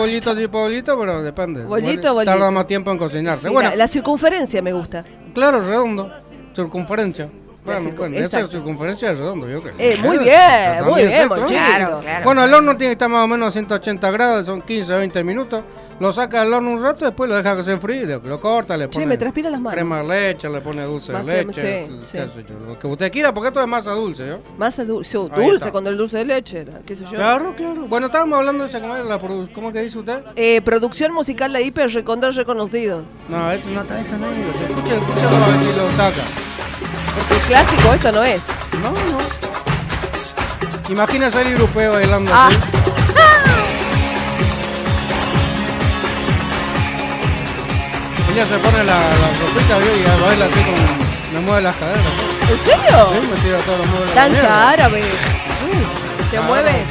bollito tipo bollito, pero depende. Bollito. Tarda más tiempo en cocinarse. Sí, Bueno, la circunferencia me gusta. claro, redondo. Circunferencia. Bueno, esa exacto. circunferencia es redondo, yo creo. Muy bien, Monchito. Claro. Bueno, el horno tiene que estar más o menos a 180 grados, son 15 o 20 minutos. Lo saca del horno un rato, después lo deja que se enfríe, lo corta, le pone me transpira las manos. crema de leche, le pone dulce de leche, sí. qué sé yo, lo que usted quiera, porque esto es masa dulce, ¿yo? Masa dulce, Ahí está. cuando el dulce de leche era, qué sé yo. Claro. Bueno, estábamos hablando de esa, ¿cómo que dice usted? Producción musical de hiper reconocido. No, eso no está, eso no es. Escúchalo a ver si lo saca. Porque clásico esto no es. No. Imagínese el europeo bailando Ah. así. Ella se pone la ropita, ¿vio? Y baila así con... Me mueve las caderas. ¿En serio? Sí, me tira todos los muebles de la Danza mierda. árabe. Te mueve.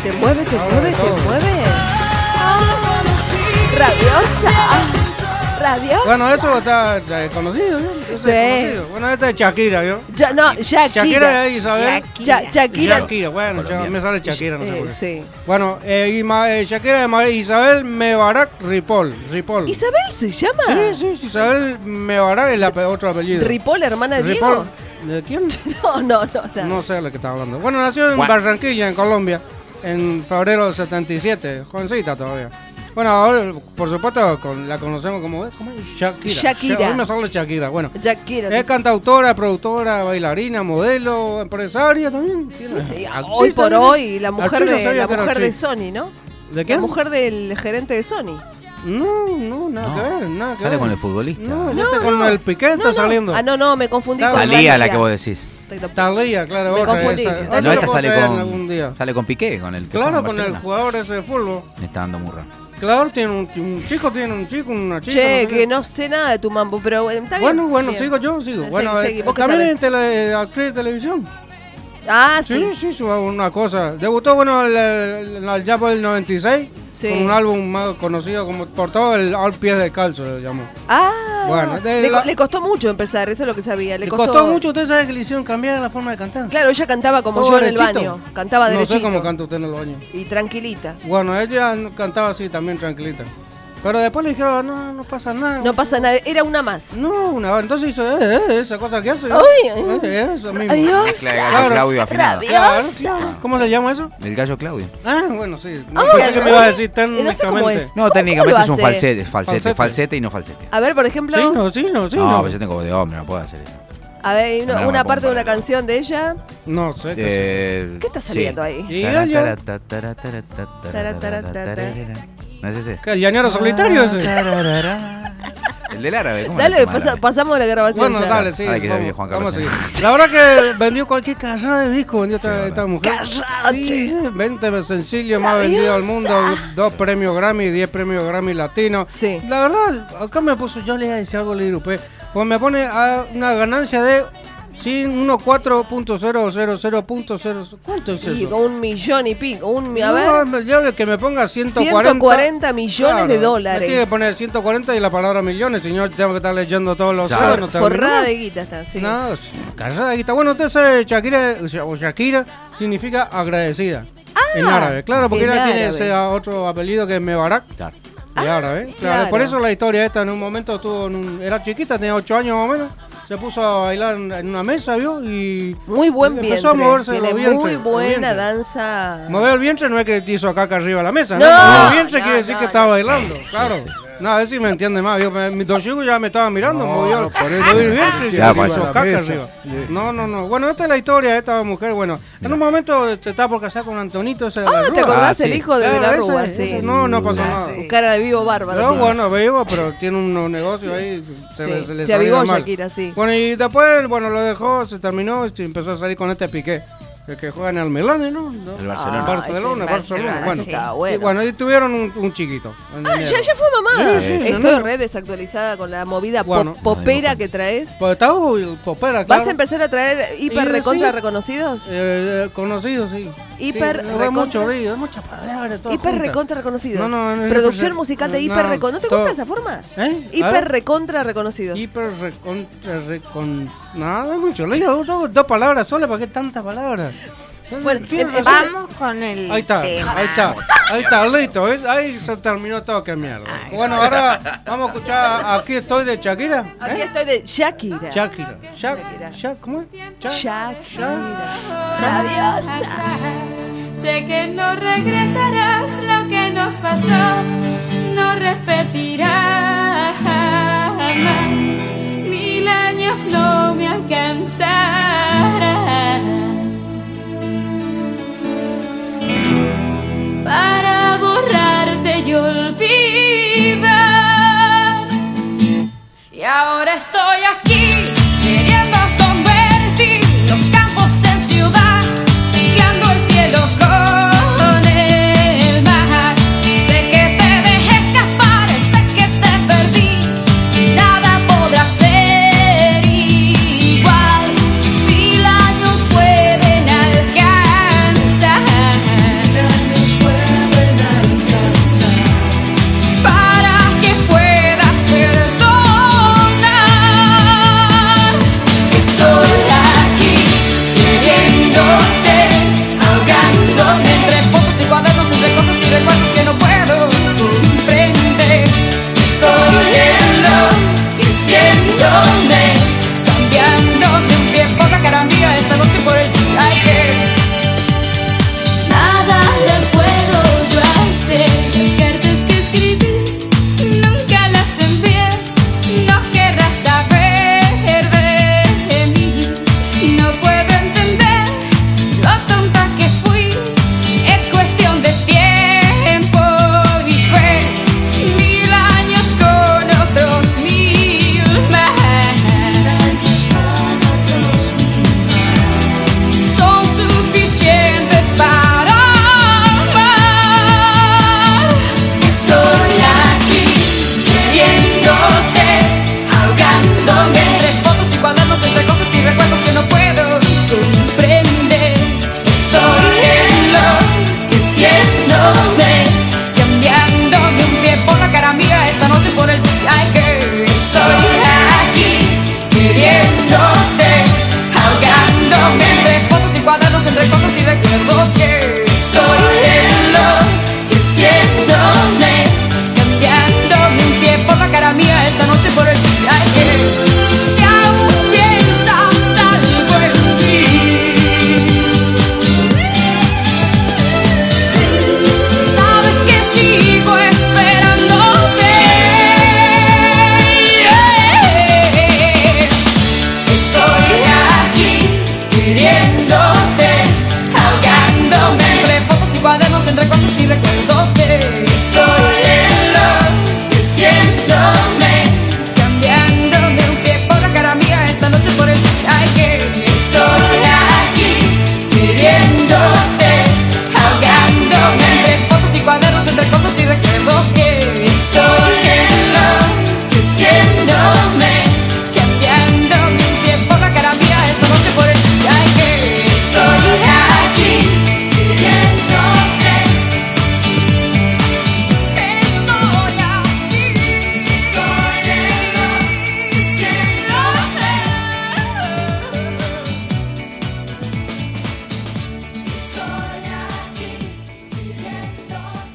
Rabiosa. Bueno, eso está conocido, ¿no? Eso Sí. es conocido. Bueno, esta es Shakira, ¿yo? Shakira. y Isabel. Shakira. Bueno, me sale Shakira, no sé por qué. Sí. Bueno, Shakira de Isabel Mebarak Ripoll. ¿Isabel se llama? Sí, Isabel Mebarak es otro apellido. ¿Ripoll, hermana de Ripoll. Diego? ¿De quién? No. No sé de lo que está hablando. Bueno, nació en Barranquilla, en Colombia, en febrero del 77, jovencita todavía. Bueno, ahora, por supuesto, la conocemos como Shakira. Hoy me sale Shakira. Bueno, Shakira. es cantautora, productora, bailarina, modelo, empresaria también. Hoy por hoy, la mujer de actriz. Sony, ¿no? ¿De qué? La mujer del gerente de Sony. No, nada que ver, nada que Sale ver. con el futbolista. No, con el Piqué está saliendo. No, me confundí con Talía, la que vos decís. Talía, claro, Me otra. confundí. Esa No, esta lo sale puedo traer algún con día. sale con Piqué, con el que Claro, juega en con el Barcelona. jugador ese de fútbol. Me está dando murra. Claro, tiene un chico, una chica. Che, no sé que qué. no sé nada de tu mambo, pero está bien. Bueno, Bien. sigo. Bueno, Seguí, ¿vos qué también sabés? es actriz de televisión. Ah, sí. Sí, una cosa. Debutó, bueno, ya por el 96, Sí. con un álbum más conocido como por todo el Al Pies de Calzo, se llamó. Ah, Bueno, le costó mucho empezar, eso es lo que sabía. Le costó mucho, usted sabe que le hicieron cambiar la forma de cantar. Claro, ella cantaba como Todo yo en el derechito. baño, cantaba No derechito. sé cómo canta usted en el baño. Y tranquilita. Bueno, ella cantaba así también tranquilita. Pero después le dijeron, no pasa nada. No pasa nada, era una más. No, entonces hizo esa cosa que hace. Eso mismo. Adiós. Mezcla de gallo Claro. Claudio afinado. Claro. ¿Cómo se llama eso? El gallo Claudio. Ah, bueno, sí. No pensé que me iba a decir no sé cómo técnicamente. es. No, técnicamente lo es un hace? falsete y no falsete. A ver, por ejemplo, Sí, no. No, pero yo tengo voz de hombre, no puedo hacer eso. a ver, No me una la parte de una comparo. canción de ella. No sé. ¿Qué está saliendo ahí? ¿Y ella? ¿No es ese? ¿Qué, el llanero solitario ese? El del árabe, ¿cómo Dale, le llama el árabe? pasamos la grabación. Bueno, ya. dale, sí. Ay, que vamos, sabía Juan vamos a Carlos. seguir. La verdad que vendió cualquier cagada de disco, vendió esta verdad. mujer. Cállate. Sí, 20 sencillos más vendidos del mundo, 2 premios Grammy, 10 premios Grammy Latino. Sí. La verdad, acá me puso, yo le iba a decir algo, le digo, pues me pone a una ganancia de 14.000.0. ¿Cuánto es Y eso? con 1 millón y pico. A ver, No, yo que me ponga 140. 140 millones de Claro, dólares. Me tiene que poner 140 y la palabra millones, si no tengo que estar leyendo todos los Claro. años, no termino Forrada más. de guita está, sí. No, carrada de guita. Bueno, usted sabe, Shakira significa agradecida en árabe. Claro, porque en ella tiene árabe. ese otro apellido que es Mebarak. Claro. De árabe. Claro. claro. Por eso la historia esta en un momento estuvo era chiquita, tenía 8 años más o menos. Se puso a bailar en una mesa, ¿vio? Y Muy buen y vientre. empezó a moverse Tiene los vientres, muy los buena vientres. danza. Mover el vientre no es que te hizo caca arriba de la mesa, No, ¿no? Mover el vientre no, quiere decir no, que estaba no. bailando, claro. No, a ver si me entiende más. Mi Toshiko ya me estaba mirando, movió por eso el vientre y Ya, se pues, hizo la caca mesa. arriba. Yes. No. Bueno, esta es la historia de esta mujer. Bueno, en un momento se estaba por casar con Antonito ese de la Ah, ¿te Rúa. acordás sí. el hijo de Claro, la ese, Rúa? ese, Sí. no pasó nada. Sí. Cara de vivo bárbaro. Pero tiene. bueno, vivo, pero tiene unos negocios ahí. Sí, le se avivó salieron mal. Shakira, sí. Bueno, y después, bueno, lo dejó, se terminó y empezó a salir con este Piqué. El que juega en el Milán, ¿no? El Barcelona. Barcelona. Bueno, Está y bueno. bueno, y tuvieron un chiquito. en Ah, enero. ya fue mamá. Sí, sí, Estoy no. re desactualizada con la movida Bueno. popera que traes. Pues estaba popera, claro. ¿Vas a empezar a traer hiper Y recontra sí. reconocidos? Conocido, sí. Hiper sí, recontra- mucho río, muchas palabras, todo Hiper juntas. recontra reconocidos. No, Producción hiper- musical de no, hiper recontra. ¿No te todo. gusta esa forma? ¿Eh? A Hiper ver. recontra reconocidos. Hiper nada, mucho lío, dos palabras solas, ¿para qué tantas palabras? Bueno, vamos con el Ahí está, tema. ahí está, listo, ¿ves? Ahí se terminó todo, qué mierda. Bueno, ahora vamos a escuchar Aquí estoy de Shakira. Aquí estoy de Shakira. Shakira. ¿Cómo es? Shakira. Rabiosa. Sé que no regresarás, lo que nos pasó no repetirá jamás. 1000 años no me alcanzarán para borrarte y olvidar. Y ahora estoy aquí queriendo convertir los campos en ciudad, mezclando el cielo con el mar. Sé que te dejé escapar, sé que te perdí, nada podrá ser igual. 1000 años pueden alcanzar para que puedas perdonar. Estoy aquí queriéndote, ahogándome entre fotos y cuadernos, entre cosas y recuerdos que no puedo comprender. Estoy enloqueciéndome, cambiándome un pie por la cara mía esta noche por el día que nada le puedo yo hacer. Las cartas que escribí nunca las envié, no querrás saber de mí. No puedo entender lo tonta que fui, es cuestión de tiempo y fe. 1000 años con otros 1000 más son suficientes para amar. Estoy aquí queriéndote, ahogándome entre fotos y cuadernos, entre cosas y recuerdos que no puedo comprender. Estoy enloqueciéndome, cambiándome un pie por la cara mía esta noche por el día que estoy aquí queriéndote, ahogándome entre fotos y cuadernos, entre cosas y recuerdos que estoy enloqueciéndome, cambiándome un pie por la cara mía esta noche por el día que si aún piensas algo en mí, sabes que sigo esperándote. Estoy aquí queriéndote, ahogándome entre fotos y cuadernos, entre cosas y recuerdos que estoy enloqueciéndome, cambiándome un pie por la cara mía esta noche por el día que estoy aquí queriéndote, ahogándome entre fotos y cuadernos, entre cosas y recuerdos que estoy enloqueciéndome, cambiándome un pie por la cara mía esta noche por el día que estoy aquí queriéndote. Estoy aquí, estoy enloqueciéndome. Estoy aquí queriéndote,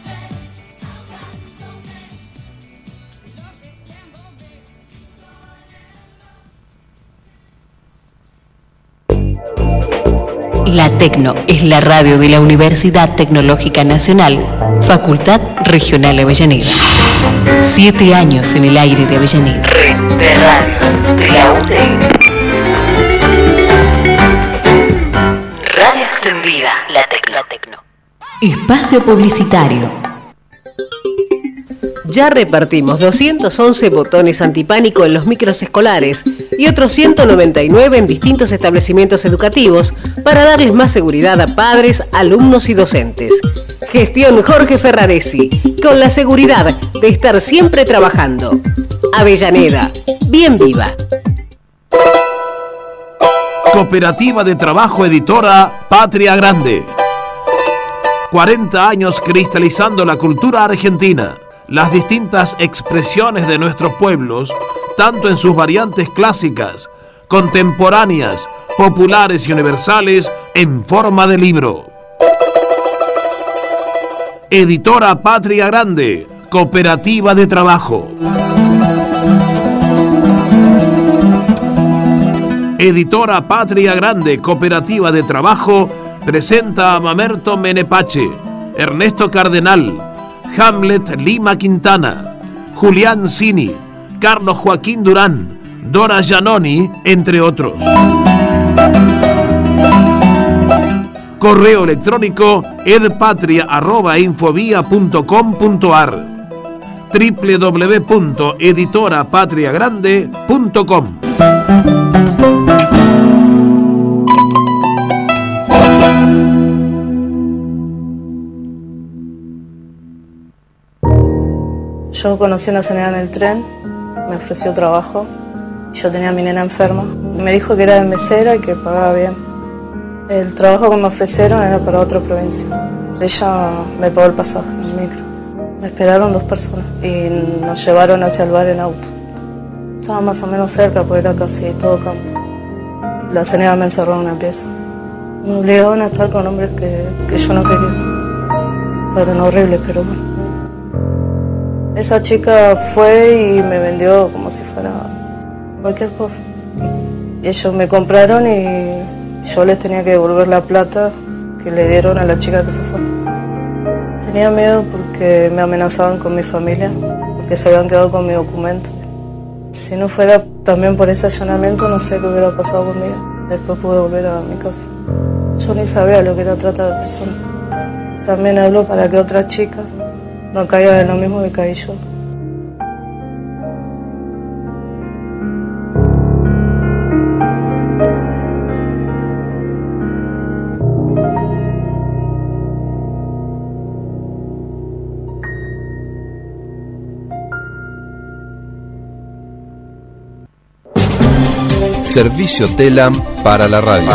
La Tecno es la radio de la Universidad Tecnológica Nacional, Facultad Regional Avellaneda. 7 años en el aire de Avellaneda. Red de radios de la UTN. Radio extendida, La Tecno. Espacio publicitario. Ya repartimos 211 botones antipánico en los micros escolares y otros 199 en distintos establecimientos educativos para darles más seguridad a padres, alumnos y docentes. Gestión Jorge Ferraresi, con la seguridad de estar siempre trabajando. Avellaneda, bien viva. Cooperativa de Trabajo Editora Patria Grande. 40 años cristalizando la cultura argentina, las distintas expresiones de nuestros pueblos, tanto en sus variantes clásicas, contemporáneas, populares y universales, en forma de libro. Editora Patria Grande, Cooperativa de Trabajo. Editora Patria Grande, Cooperativa de Trabajo, presenta a Mamerto Menepache, Ernesto Cardenal, Hamlet Lima Quintana, Julián Cini, Carlos Joaquín Durán, Dora Giannoni, entre otros. Correo electrónico edpatria@infovia.com.ar, www.editorapatriagrande.com. Yo conocí a una señora en el tren, me ofreció trabajo. Yo tenía a mi nena enferma. Me dijo que era de mesera y que pagaba bien. El trabajo que me ofrecieron era para otra provincia. Ella me pagó el pasaje en el micro. Me esperaron 2 personas y nos llevaron hacia el bar en auto. Estaba más o menos cerca, porque era casi todo campo. La señora me encerró en una pieza. Me obligaban a estar con hombres que yo no quería. Fueron horribles, pero bueno. Esa chica fue y me vendió como si fuera cualquier cosa. Y ellos me compraron y yo les tenía que devolver la plata que le dieron a la chica que se fue. Tenía miedo porque me amenazaban con mi familia, porque se habían quedado con mi documento. Si no fuera también por ese allanamiento, no sé qué hubiera pasado conmigo. Después pude volver a mi casa. Yo ni sabía lo que era trata de personas. También hablo para que otras chicas no caigan en lo mismo que caí yo. Servicio TELAM para la radio.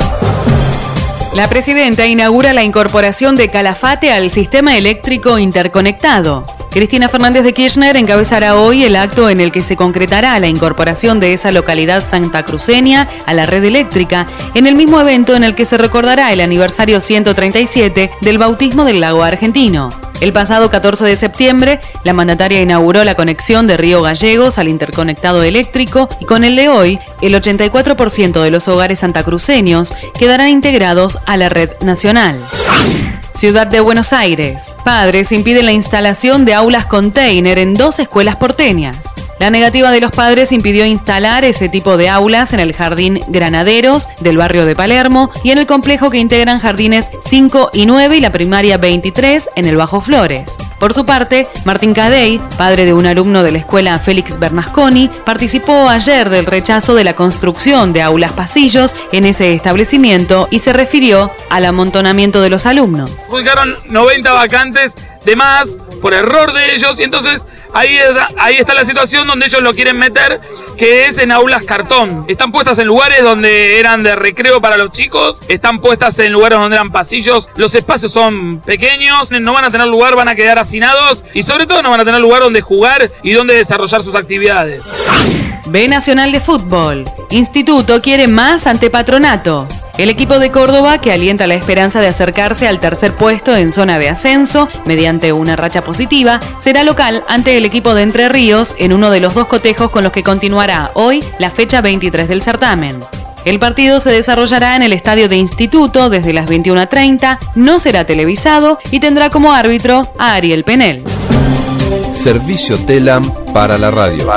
La presidenta inaugura la incorporación de Calafate al sistema eléctrico interconectado. Cristina Fernández de Kirchner encabezará hoy el acto en el que se concretará la incorporación de esa localidad santacruceña a la red eléctrica, en el mismo evento en el que se recordará el aniversario 137 del bautismo del lago argentino. El pasado 14 de septiembre, la mandataria inauguró la conexión de Río Gallegos al interconectado eléctrico y con el de hoy, el 84% de los hogares santacruceños quedarán integrados a la red nacional. Ciudad de Buenos Aires. Padres impiden la instalación de aulas container en 2 escuelas porteñas. La negativa de los padres impidió instalar ese tipo de aulas en el Jardín Granaderos del barrio de Palermo y en el complejo que integran Jardines 5 y 9 y la primaria 23 en el Bajo Flores. Por su parte, Martín Cadey, padre de un alumno de la escuela Félix Bernasconi, participó ayer del rechazo de la construcción de aulas pasillos en ese establecimiento y se refirió al amontonamiento de los alumnos. Publicaron 90 vacantes de más por error de ellos y entonces ahí está la situación donde ellos lo quieren meter, que es en aulas cartón. Están puestas en lugares donde eran de recreo para los chicos, están puestas en lugares donde eran pasillos, los espacios son pequeños, no van a tener lugar, van a quedar hacinados y sobre todo no van a tener lugar donde jugar y donde desarrollar sus actividades. B Nacional de Fútbol. Instituto quiere más ante Patronato. El equipo de Córdoba, que alienta la esperanza de acercarse al tercer puesto en zona de ascenso, mediante una racha positiva, será local ante el equipo de Entre Ríos en uno de los 2 cotejos con los que continuará hoy la fecha 23 del certamen. El partido se desarrollará en el estadio de Instituto desde las 21:30, no será televisado y tendrá como árbitro a Ariel Penel. Servicio TELAM para la radio.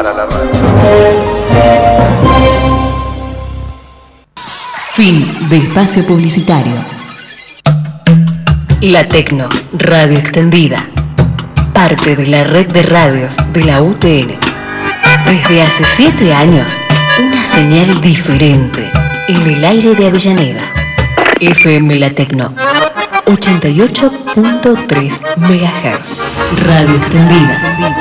Fin de espacio publicitario. La Tecno, radio extendida. Parte de la red de radios de la UTN. Desde hace 7 años, una señal diferente en el aire de Avellaneda. FM La Tecno, 88.3 MHz. Radio extendida.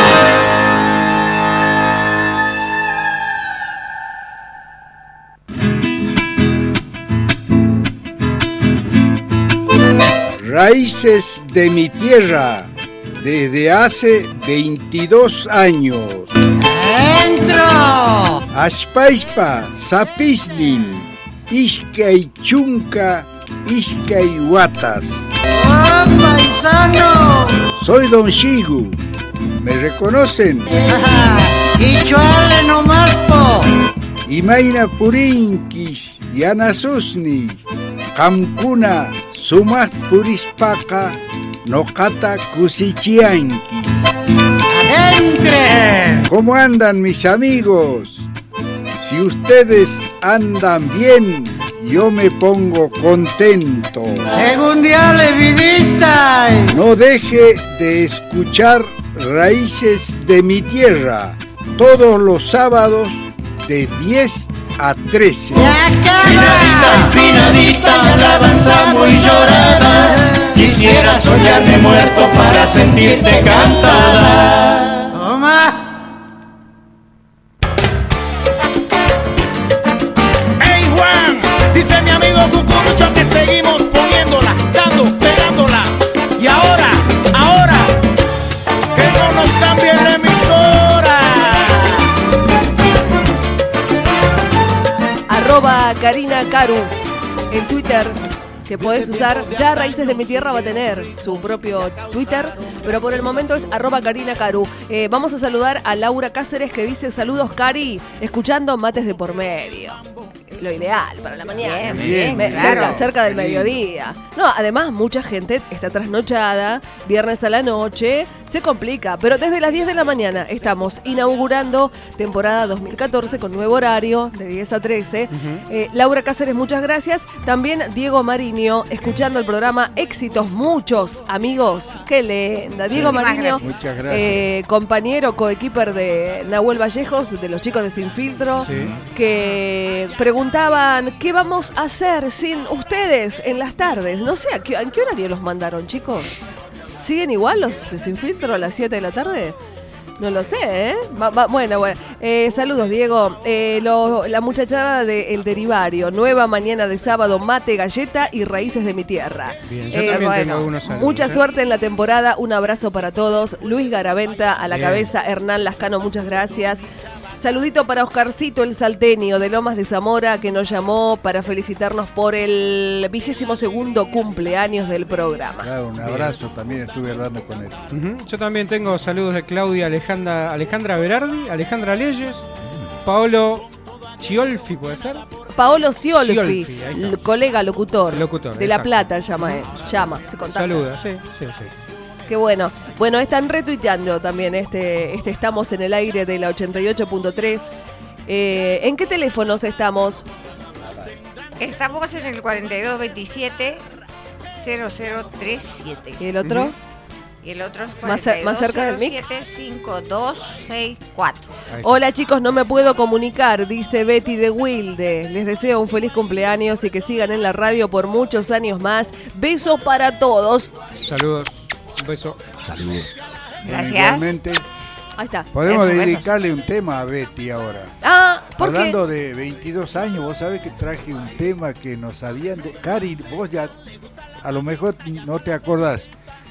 Raíces de mi tierra, desde hace 22 años. ¡Entro! Ashpaispa, Zapislin, Ishkay Chunka, Ishkay Watas. ¡Ah, paisano! Soy Don Shigu. ¿Me reconocen? ¡Y chuale nomás, po! Imaina Purinkis, Yana Susni, Kamkuna, Sumas Purispaka, Nokata Kusichiankis. ¡Entre! ¿Cómo andan mis amigos? Si ustedes andan bien, yo me pongo contento. ¡Segundiale, vidita! No deje de escuchar Raíces de mi Tierra todos los sábados de 10 a 13. Finadita, finadita, alabanza muy llorada. Quisiera soñarme muerto para sentirte cantada. ¡Toma! ¡Hey Juan! Dice mi amigo Cucurucho que seguimos poniéndola, dando, pegándola. Y ahora, que no nos cambien la emisora. Karina Caru en Twitter, que podés usar. Ya Raíces de mi Tierra va a tener su propio Twitter, pero por el momento es @Karina Caru. Vamos a saludar a Laura Cáceres, que dice: saludos Cari, escuchando Mates de por medio. Lo ideal para la mañana. Bien, claro. cerca del mediodía. No, además mucha gente está trasnochada, viernes a la noche, se complica, pero desde las 10 de la mañana estamos inaugurando temporada 2014 con nuevo horario de 10 a 13. Laura Cáceres, muchas gracias. También Diego Mariño, escuchando el programa Éxitos Muchos, amigos. Qué linda. Diego Mariño, muchas gracias. Compañero, coequiper de Nahuel Vallejos, de los chicos de Sin Filtro, que preguntaban qué vamos a hacer sin ustedes en las tardes. No sé, ¿en qué horario los mandaron, chicos? ¿Siguen igual los de Sin Filtro a las 7 de la tarde? No lo sé, ¿eh? Bueno. Saludos, Diego. La muchachada de El Derivario. Nueva mañana de sábado, mate, galleta y Raíces de mi Tierra. Bien, yo también tengo algunos saludos. Mucha suerte en la temporada. Un abrazo para todos. Luis Garaventa a la cabeza. Hernán Lascano, muchas gracias. Saludito para Oscarcito, el salteño de Lomas de Zamora, que nos llamó para felicitarnos por el 22º cumpleaños del programa. Claro, un abrazo, también estuve hablando con él. Yo también tengo saludos de Claudia Alejandra Berardi, Alejandra Leyes, Paolo Ciolfi, ¿puede ser? Paolo Ciolfi, colega locutor de La exacto. Plata, llama, se contacta. Saluda, sí. Qué bueno. Bueno, están retuiteando también este estamos en el aire de la 88.3. ¿En qué teléfonos estamos? Estamos en el 4227-0037. ¿Y el otro? Y el otro es Más cerca del mic. 4207-5264. Hola chicos, no me puedo comunicar, dice Betty de Wilde. Les deseo un feliz cumpleaños y que sigan en la radio por muchos años más. Besos para todos. Saludos. Un beso. Saludos. Gracias. Igualmente, Ahí está. podemos Besos. dedicarle un tema a Betty ahora. ¿Por qué? Hablando de 22 años, vos sabés que traje un tema que nos habían... Cari, vos ya a lo mejor no te acordás.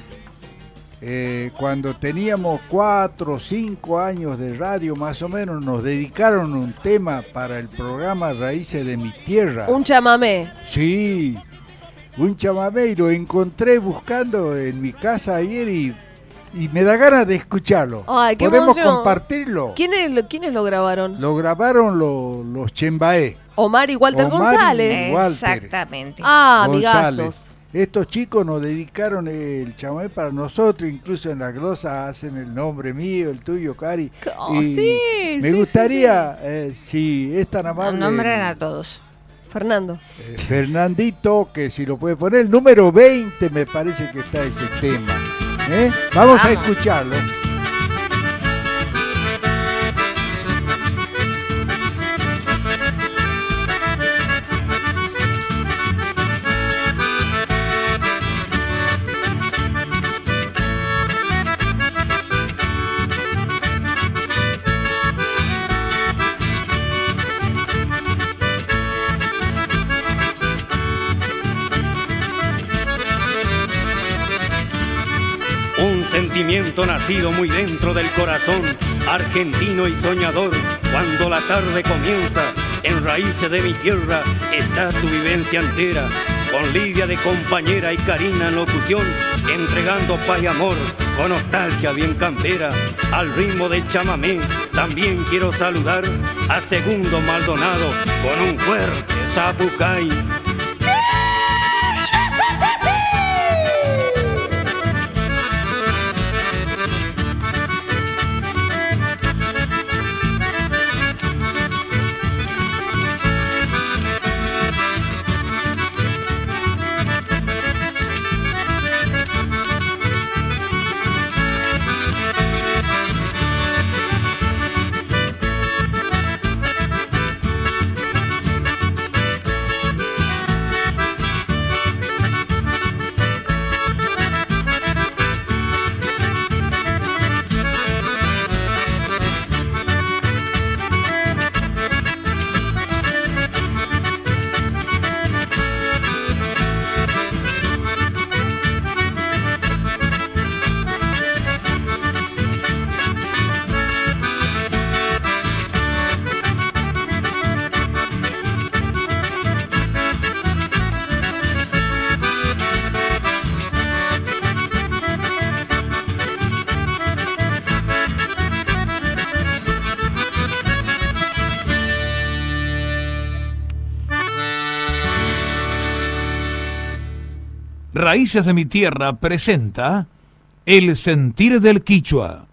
Cuando teníamos 4 o 5 años de radio más o menos, nos dedicaron un tema para el programa Raíces de mi Tierra. Un chamamé. Sí, un chamamé, y lo encontré buscando en mi casa ayer y me da ganas de escucharlo. Ay, qué ¿Podemos emoción. compartirlo? ¿Quiénes lo grabaron? Lo grabaron los Chembaé. Omar y Walter Omar y González. Walter Exactamente. González. Amigazos. Estos chicos nos dedicaron el chamamé para nosotros, incluso en la glosa hacen el nombre mío, el tuyo, Cari. Me gustaría, si es tan amable... Nombran a todos. Fernando. Fernandito, que si lo puede poner, el número 20 me parece que está ese tema. Vamos a escucharlo. Un sentimiento nacido muy dentro del corazón, argentino y soñador. Cuando la tarde comienza, En Raíces de mi Tierra está tu vivencia entera, con Lidia de compañera y Karina en locución, entregando paz y amor con nostalgia bien campera. Al ritmo del chamamé también quiero saludar a Segundo Maldonado con un fuerte zapucay. Raíces de mi Tierra presenta El sentir del Quichua.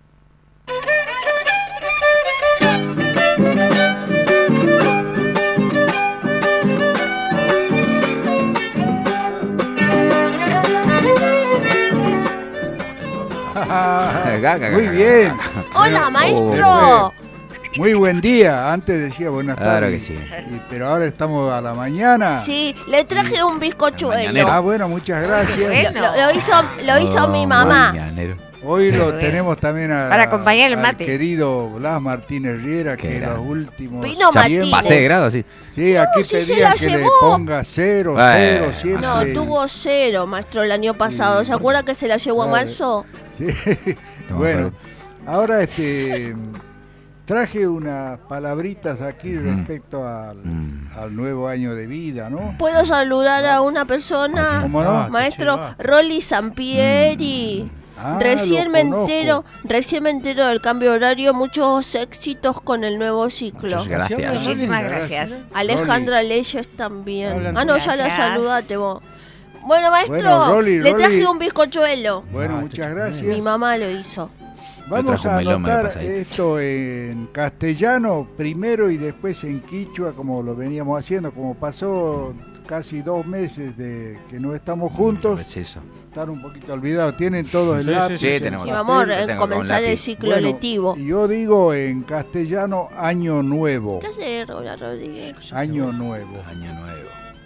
Muy bien. Hola, maestro. Muy buen día. Antes decía buenas tardes. Claro que sí. Pero ahora estamos a la mañana. Sí, le traje un bizcochuelo. Ah, bueno, muchas gracias. Lo hizo mi mamá. Hoy lo tenemos también para acompañar el mate. Al querido Blas Martínez Riera, que los últimos... Vino Martínez. Pasé de grado, sí. Sí, aquí pedían que le ponga 0, 0 siempre. No, tuvo 0, maestro, el año pasado. ¿Se acuerda que se la llevó a marzo? Sí. Bueno, ahora traje unas palabritas aquí respecto al nuevo año de vida, ¿no? ¿Puedo saludar a una persona? ¿Cómo no? Maestro Rolly Sampieri. Recién me entero del cambio horario. Muchos éxitos con el nuevo ciclo. Muchas gracias. Muchísimas gracias. Alejandra Leyes también. No, ya la saludaste vos. Bueno, maestro, le traje un bizcochuelo. Bueno, muchas gracias. Mi mamá lo hizo. Vamos a anotar esto en castellano primero y después en quichua, como lo veníamos haciendo, como pasó casi 2 meses de que no estamos juntos. Están un poquito olvidados. Tienen todos el lápiz. Sí, tenemos. Y vamos a comenzar el ciclo lectivo. Y yo digo en castellano año nuevo. ¿Qué hace Rola Rodríguez? Año nuevo. Año nuevo.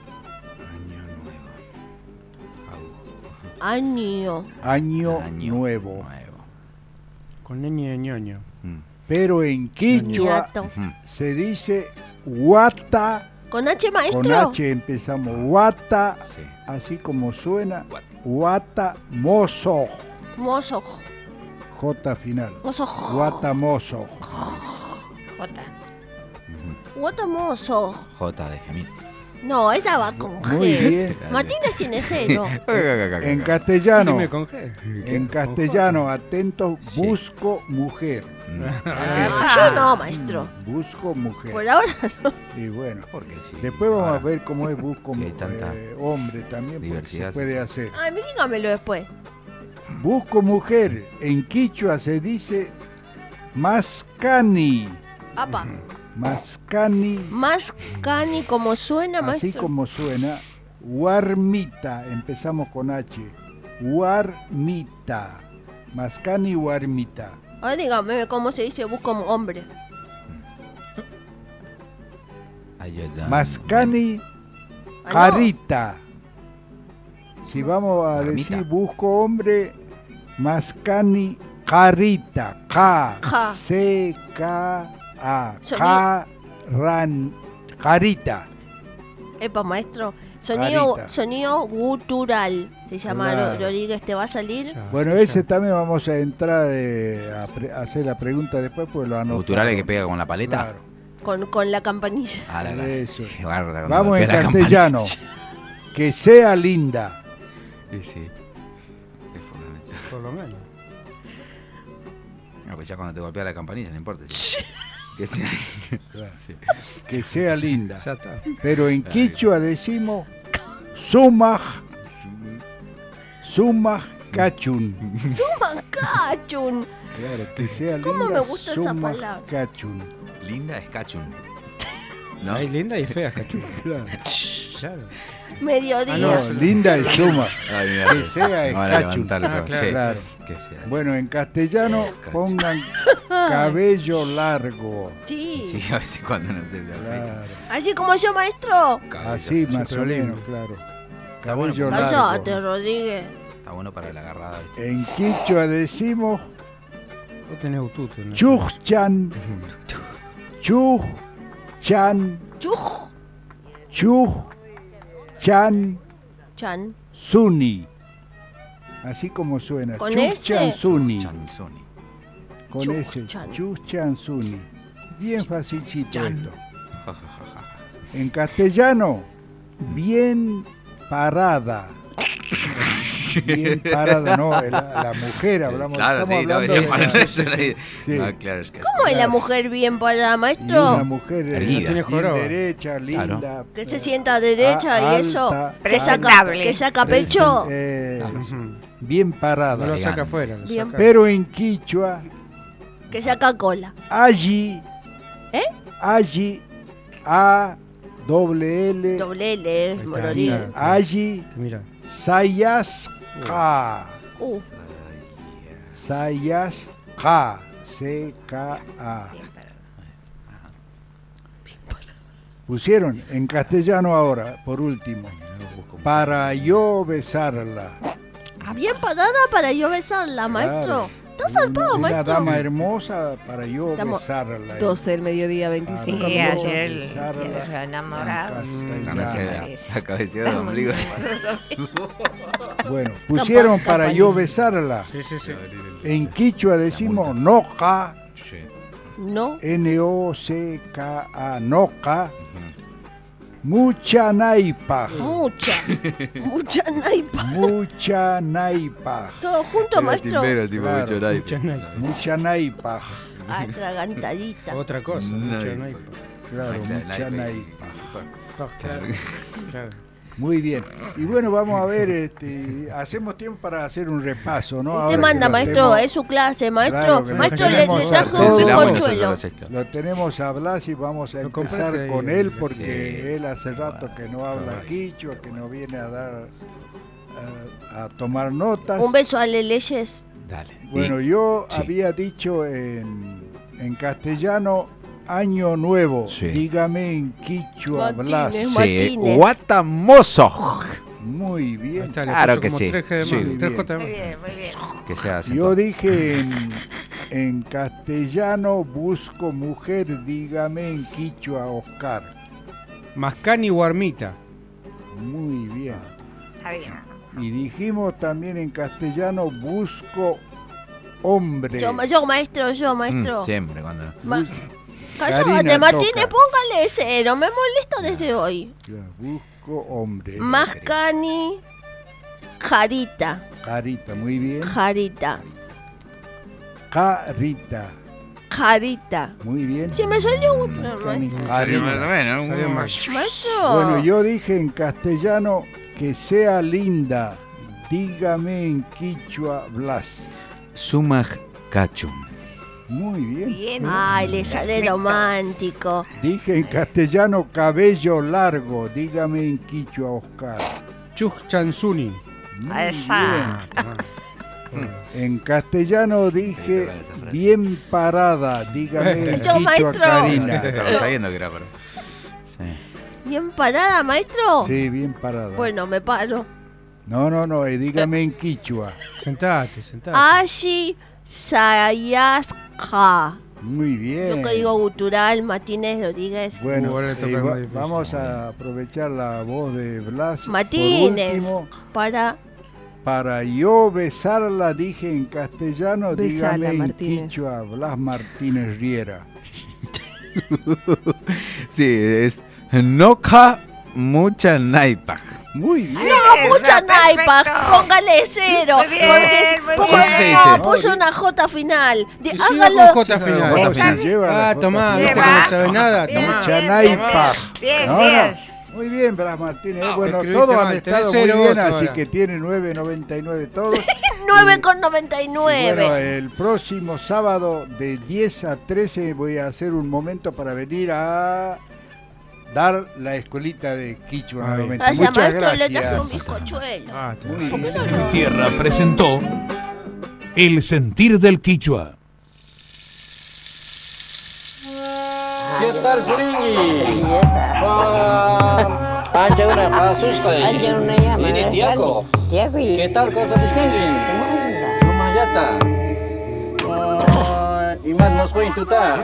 Año nuevo. Con ñoño. Pero en quichua se dice huata. ¿Con H, maestro? Con H empezamos. Huata, así como suena. Huata mozo. Mozo. J final. Mozo. Huata mozo. Huata mozo. J de gemil. No, esa va con G. Muy bien. Martínez tiene 0. En castellano. Dime con G. En castellano, atentos, busco mujer. Yo no, maestro. Busco mujer. Por ahora no. Y bueno, porque sí. Después vamos a ver cómo es busco hombre también. Diversidad. Se puede hacer. Ay, dígamelo después. Busco mujer. En quichua se dice mascani. Apa. Mascani. Mascani, como suena, maestro. Así como suena. Huarmita. Empezamos con H. Huarmita. Mascani huarmita. Ay, dígame cómo se dice busco hombre. Mascani carita. Si vamos a decir busco hombre, Mascani carita. C-K-A. Carita. Epa, maestro. Sonido gutural. Se llama Rodríguez, ¿te va a salir? Bueno, ese también vamos a entrar a hacer la pregunta después, pues lo anotamos. ¿Gutural es que pega con la paleta? Claro. Con la campanilla. Eso. Guarda, Vamos en castellano. Que sea linda. Sí. Por lo menos. No, pues ya cuando te golpea la campanilla no importa. Que sea, sí. Que sea linda. Ya está. Pero en quichua decimos Sumaj Kachun. Sumaj Kachun. Claro, que sea linda. ¿Cómo me gusta esa palabra? Kachun. Linda es Kachun. ¿No? Hay linda y fea Kachun. Claro. Mediodía. No, linda es Sumaj. Que sea es Kachun. Claro. Que sea. Bueno, en castellano pongan cabello largo. Sí. Sí, a veces cuando no se claro. Así como yo, maestro. Así más o menos, claro. Cabello largo. Cállate, Rodríguez. Está bueno para la agarrada. En quichua decimos Vos tenés ututo, ¿no? Chuchan. Chuchan. Chuchan. Chan. Suni. Así como suena. ¿Con Chuchan ese? Suni. Chansoni. Con ese. Chuchan Suni. Bien facilito esto. En castellano, bien parada. Bien parada, no, la mujer hablamos. Claro, sí, no, hablando sí. No, claro, es que ¿Cómo es la mujer bien parada, maestro? una mujer bien derecha, linda. Claro. Que se sienta derecha y alta, eso. Presentable. Que saca pecho. Bien parada. No lo saca afuera. Bien. Pero en quichua, Que saca cola. allí, allí, A, doble L, Mororín. allí, Mira. Sayasqa. Sayasqa. C-K-A. Pusieron en castellano ahora, por último. Para yo besarla. Bien parada para yo besarla, maestro. Está zarpado, Una maestro. dama hermosa para yo Estamos besarla. 12 del mediodía, 25 Sí, minutos. ayer enamorados. La cabecera de ombligo. Bueno, pusieron para yo besarla. Sí. En quichua decimos noca. No. N-O-C-K-A. Noca. Mucha naipa. Mucha naipa. Mucha naipa. Todo junto, maestro. Mucha naipa. Atragantadita. Otra cosa. Mucha naipa. Claro, mucha naipa. Claro. Muy bien. Y bueno, vamos a ver, hacemos tiempo para hacer un repaso, ¿no? Usted Ahora manda, que maestro, tenemos- es su clase, maestro. Claro que Maestro, le tenemos trajo a todos. un conchuelo. Lo tenemos a Blas y vamos a empezar compraste con ahí, él sí. porque él hace rato que no habla quichua, que no viene a dar a tomar notas. Un beso a Leleyes. Dale. Bueno, yo había dicho en castellano Año Nuevo. Sí. Dígame en quichua, Blas. Sí, Guatamoso. Muy bien. Claro que sí. Muy bien. Que sea así. Yo dije en castellano busco mujer, dígame en quichua, Oscar. Mascani Guarmita. Muy bien. Está bien. Y dijimos también en castellano busco hombre. Yo, maestro. Siempre, cuando. Cállate, Karina Martínez, toca. póngale cero. Me molesto desde hoy. Ya, busco hombre. Mascani. Jarita. Carita, muy bien. Jarita. Carita, muy bien. Si me salió un... Carita. Maestro. Bueno, yo dije en castellano que sea linda. Dígame en quichua, Blas. Sumaj Kachun. Muy bien. Ay, le sale romántico. Dije en castellano cabello largo. Dígame en quichua, Oscar. Chuj Chansuni. Muy Esa. bien. En castellano dije bien parada. Dígame en Yo, quichua, maestro. Karina. Estaba sabiendo que era para. Sí. ¿Bien parada, maestro? Sí, bien parada. Bueno, me paro. No, dígame en quichua. Sentate. Ashi Sayasqa. Muy bien. Yo código gutural, Martínez Rodríguez. Bueno, Ahora le toca más difícil. vamos a aprovechar la voz de Blas. Martínez. Por último, Para yo besarla, dije en castellano, Besala, dígame en Martínez. quichua, Blas Martínez Riera. Sí, es Noca Mucha Naipa. Muy bien. No, mucha naipa, póngale 0. Muy bien, muy ¿Cómo bien. se dice? No, puso una J final. Hágalo. J final. Tomá, viste que no sabe nada. Mucha naipa. Bien, 10. Muy bien, Blas Martínez. No, Bueno, escribiste todos han mal, estado tenés muy bien, 0 así ahora. que tiene 9.99 todos. 9,99. Bueno, el próximo sábado de 10 a 13 voy a hacer un momento para venir a dar la escuelita de Quichua nuevamente. Vaya, Muchas maestro, le traje un gracias. bizcochuelo. Muy ¿Por qué bien. no lo- Mi tierra presentó El sentir del Quichua. ¿Qué tal, Furingi? Ancha una kasus kali. Ancha una ya, Ini mana Tiago. Tiago ya. ¿Qué tal kau sabis kangi? Lumayata. Imat nos koin tuta.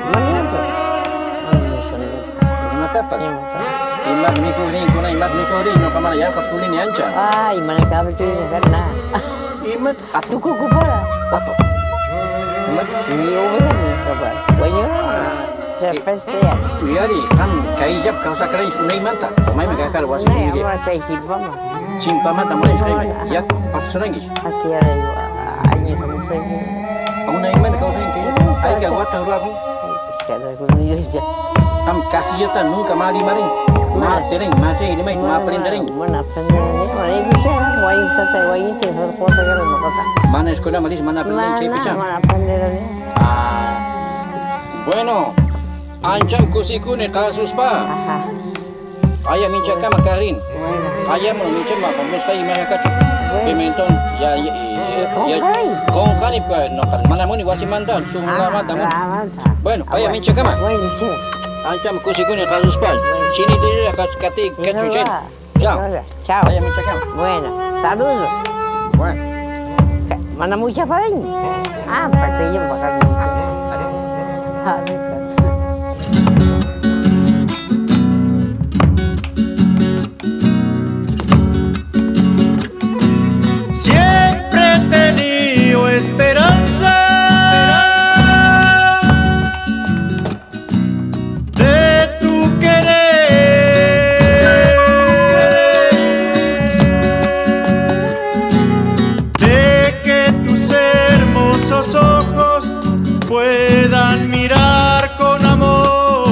Imat apa? Imat mikuling kuna imat mikuling no kamana ya kas kulin ancha. Ah, mana kau tu sana. Imat Atu ko para. ato. Imat Ni over kabar. Banyak. Sepestia. Uyari kan kaijap kau sakrai unai manta. Mai megakar wasu Nah, ngi. apa cai hilbama. Simpa mata mai sekali. Yak pat serangis. Pasti ada juga. Hanya sama saya. Unai manta kau sengki. Ai ka wata aku. Kada ko ni je. Am kasih jatan nunca mali maring. Ma tereng, ma tereng, ini ma pelin tereng. Mana sana ni? Mana bisa? Wai tata wai itu kota kalau nak kata. Mana sekolah malis mana pelin cai pecah. Mana pandai ni? Bueno, ancam kusiku ni kasus pa. Ayah minta kama karin. Ayah mau minta ma pemustai mereka tu. Pimenton ya kong kani pa nokal. Mana mau ni wasi mantan sungguh mata mu. Bueno, ayah minta kama. Ancam kusiku ni kasus pa. Sini dia kas kati ketujuh. Ciao. Ciao. Ayah minta kama. Bueno, saludos. Bueno. Mana mucha paling? Apa tu yang bakal minta? Siempre he tenido esperanza de tu querer, de que tus hermosos ojos puedan mirar con amor.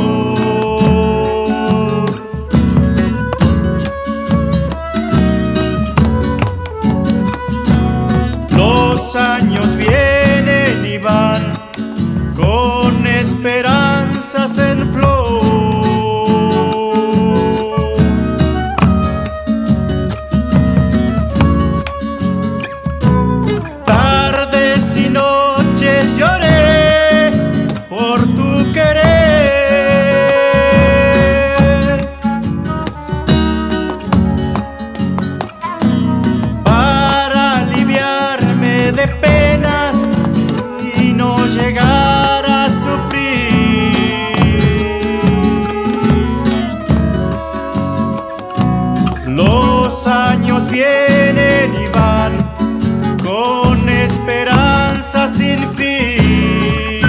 Los años vienen y van con esperanzas en flor. Tardes y noches lloré por tu querer, para aliviarme de penas y no llegar a sufrir. Los años vienen y van con esperanza sin fin.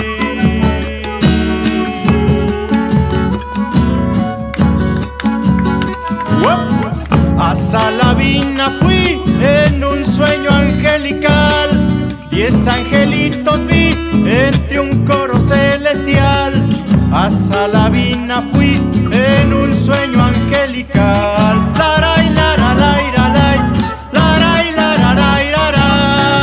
A Salavina fui en un sueño angelical, 10 angelitos vi entre un coro celestial. A Salavina fui en un sueño angelical. Laray, lara, laira, lay, laray, lara, laira, ra.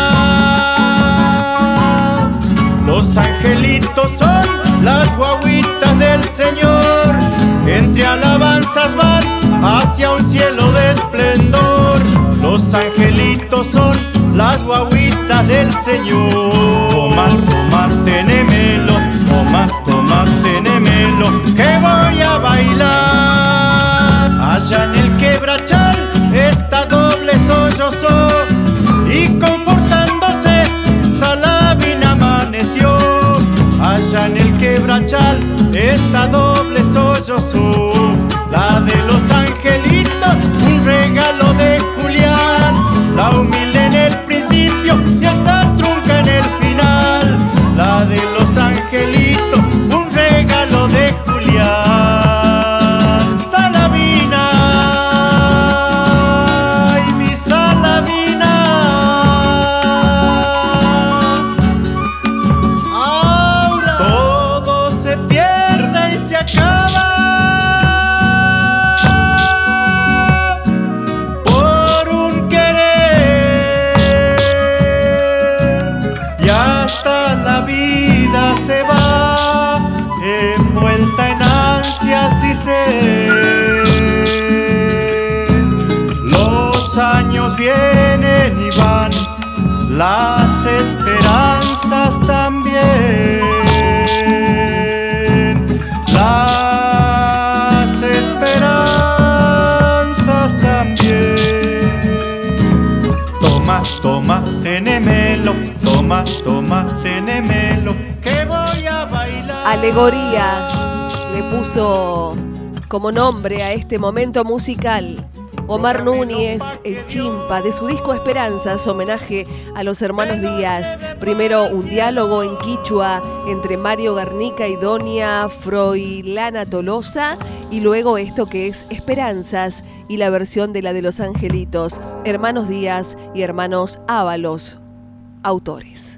Los angelitos son las guaguitas del Señor, entre alabanzas van hacia un cielo de esplendor. Los angelitos son las guaguitas del Señor. Toma, toma, tenémelo, toma, toma, tenémelo, que voy a bailar. Allá en el quebrachal está doble sollozo y confortándose Salavina amaneció. Allá en el quebrachal está doble sollozo, la de los angelitos, un regalo de Julián. La humilde en el principio y esta trunca en el final. La de los angelitos, un regalo de nacer. Los años vienen y van, las esperanzas también. Las esperanzas también. Toma, toma, tenémelo, toma, toma, tenémelo, que voy a bailar. Alegoría le puso como nombre a este momento musical Omar Núñez, el Chimpa, de su disco Esperanzas, homenaje a los hermanos Díaz. Primero un diálogo en quichua entre Mario Garnica y Doña Froilana Tolosa, y luego esto que es Esperanzas y la versión de la de Los Angelitos, hermanos Díaz y hermanos Ábalos, autores.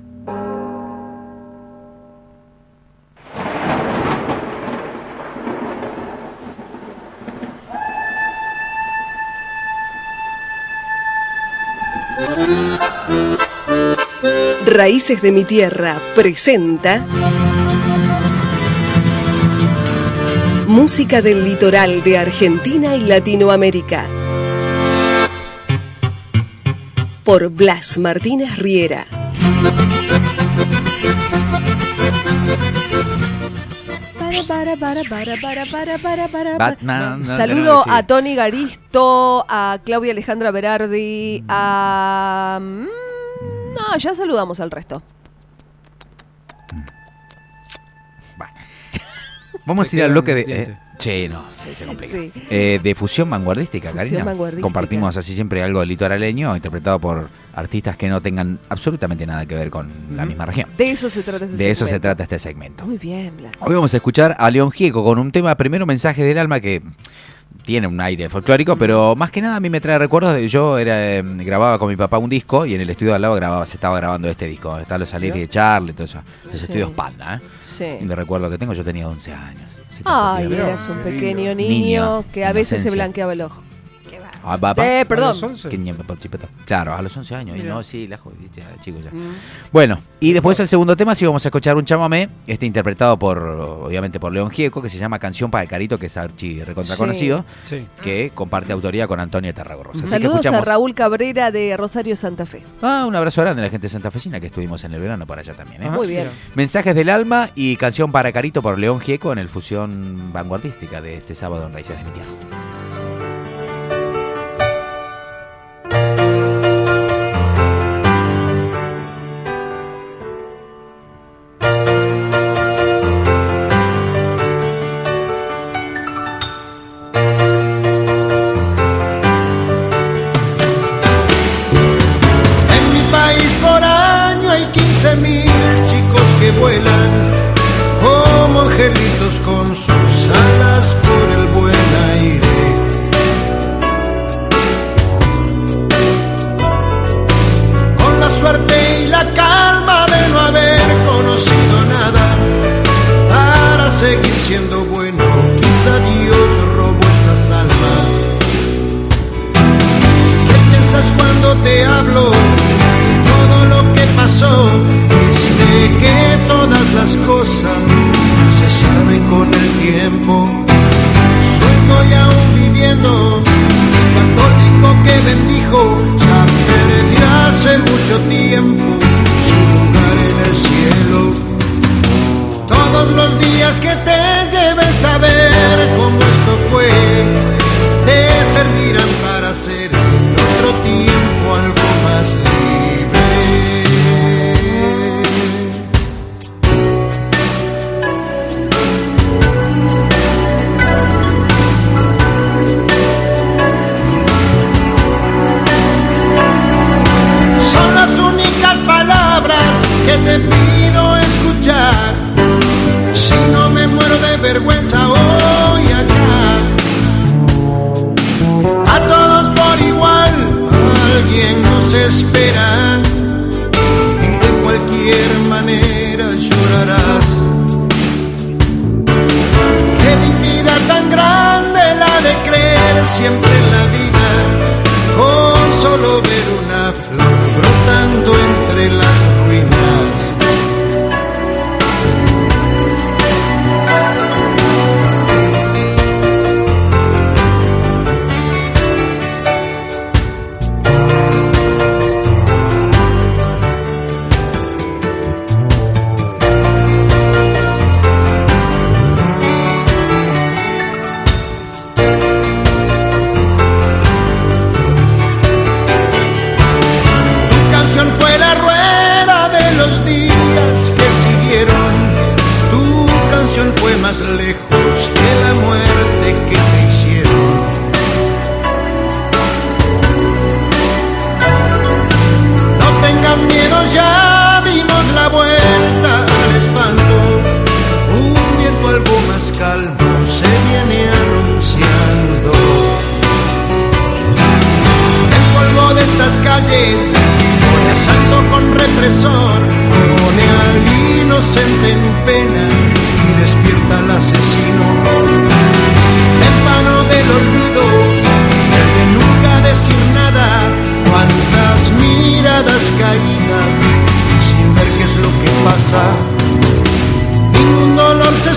Raíces de mi Tierra presenta música del litoral de Argentina y Latinoamérica por Blas Martínez Riera. Saludo a Tony Garisto, a Claudia Alejandra Berardi, a... No, ya saludamos al resto. Vamos a ir al bloque de... no, se complica. Sí. De fusión vanguardística, Karina. Compartimos así siempre algo litoraleño, interpretado por artistas que no tengan absolutamente nada que ver con la misma región. De eso se trata este segmento. Muy bien, Blas. Hoy vamos a escuchar a León Gieco con un tema, primero Mensaje del Alma, que tiene un aire folclórico, pero más que nada a mí me trae recuerdos de yo grababa con mi papá un disco y en el estudio de al lado se estaba grabando este disco. Está los Salieri de Charlie, todo eso. Los estudios Panda, Sí. De recuerdo que tengo, yo tenía 11 años. Ay, eras un pequeño niño que a veces se blanqueaba el ojo. Perdón. Claro, a los 11 años. Y no, sí, chicos ya. Bueno, y después el segundo tema sí vamos a escuchar un chamamé, interpretado obviamente por León Gieco, que se llama Canción para el Carito, que es archi recontra conocido, que comparte autoría con Antonio Tarragorrosa. Saludos a Raúl Cabrera de Rosario, Santa Fe. Un abrazo grande a la gente santafesina, que estuvimos en el verano por allá también. Muy bien. Mensajes del Alma y Canción para Carito por León Gieco en el fusión vanguardística de este sábado en Raíces de mi Tierra. Vuelan como angelitos con sus alas por el buen aire. Con la suerte y la calma de no haber conocido nada, para seguir siendo bueno, quizá Dios robó esas almas. ¿Qué piensas cuando te hablo todo lo que pasó? De que todas las cosas se saben con el tiempo. Suelto y aún viviendo, católico que bendijo, ya perdió hace mucho tiempo su lugar en el cielo. Todos los días que te lleves a ver cómo esto fue, te servirán para ser en otro tiempo algo más libre. Que te pido escuchar, si no me muero de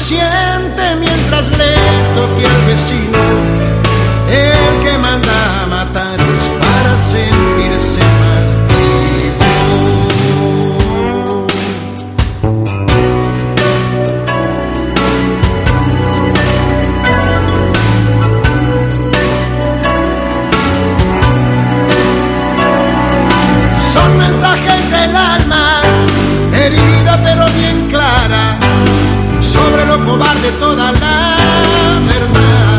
siente mientras le toque al vecino. El que manda a matar es para sentirse más vivo. Son mensajes del alma, herida pero bien clara, sobre lo cobarde toda la verdad.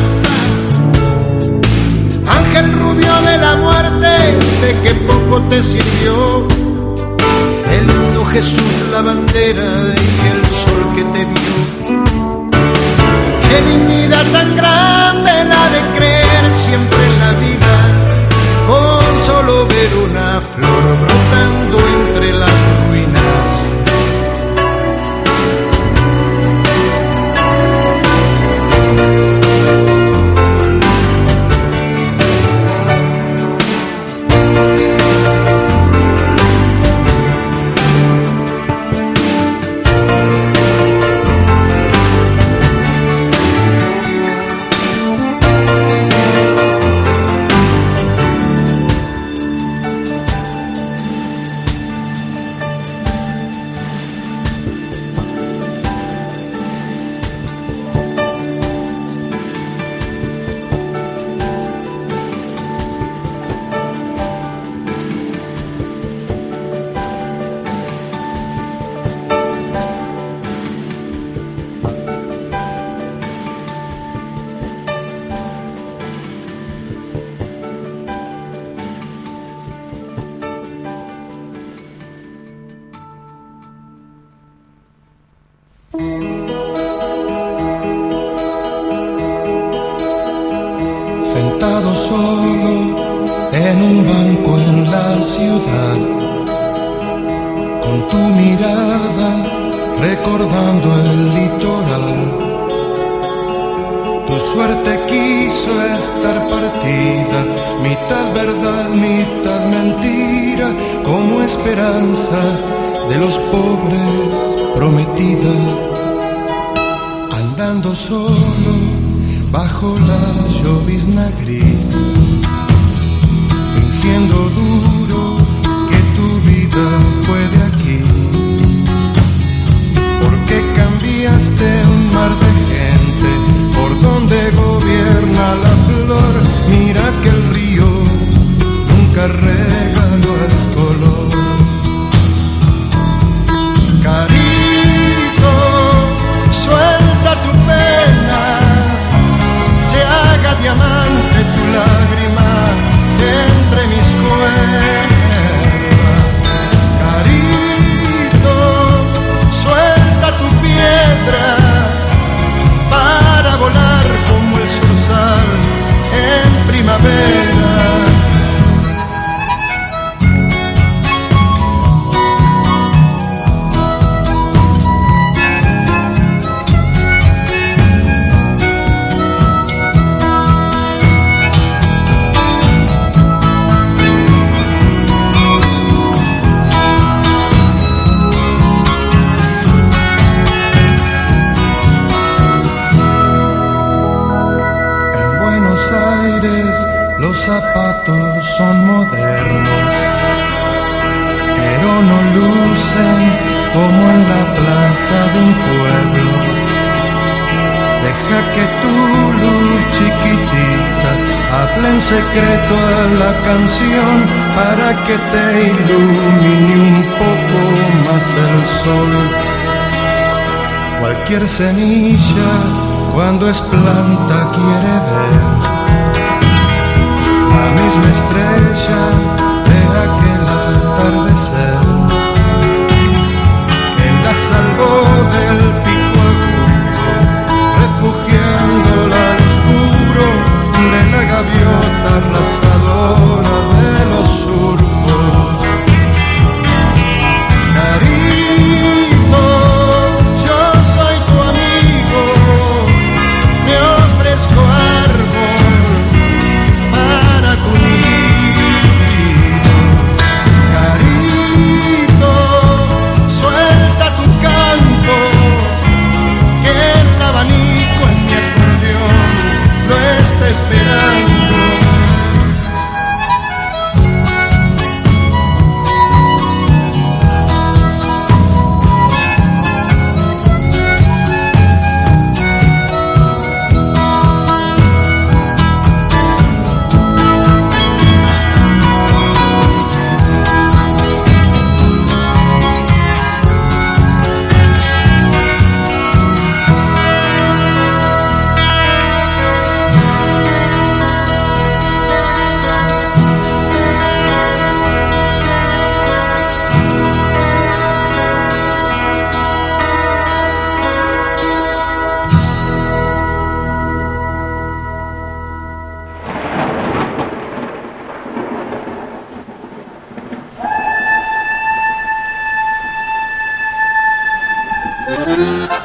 Ángel rubio de la muerte, de que poco te sirvió el lindo Jesús, la bandera y el sol que te vio. Qué dignidad tan grande la de creer siempre en la vida, con solo ver una flor brotando entre las ruinas. Sentado solo en un banco en la ciudad, con tu mirada recordando el litoral. Tu suerte quiso estar partida, mitad verdad, mitad mentira, como esperanza de los pobres prometida. Andando solo bajo la llovizna gris, fingiendo duro que tu vida fue de aquí. Porque cambiaste un mar de gente por donde gobierna la flor. Mira que el río nunca regaló el color. Carito, suelta tu pena, se haga diamante tu lágrima entre mis cuerdas. Carito, suelta tu piedra para volar como el zorzal en primavera. Los zapatos son modernos, pero no lucen como en la plaza de un pueblo. Deja que tu luz chiquitita hable en secreto a la canción, para que te ilumine un poco más el sol. Cualquier semilla cuando es planta quiere ver la misma estrella de aquel atardecer, que la salvó del pico agudo, refugiándola al oscuro de la gaviota arrasadora de los surcos. Carito, yo soy tu amigo, me ofrezco árbol para tu nido. Carito, suelta tu canto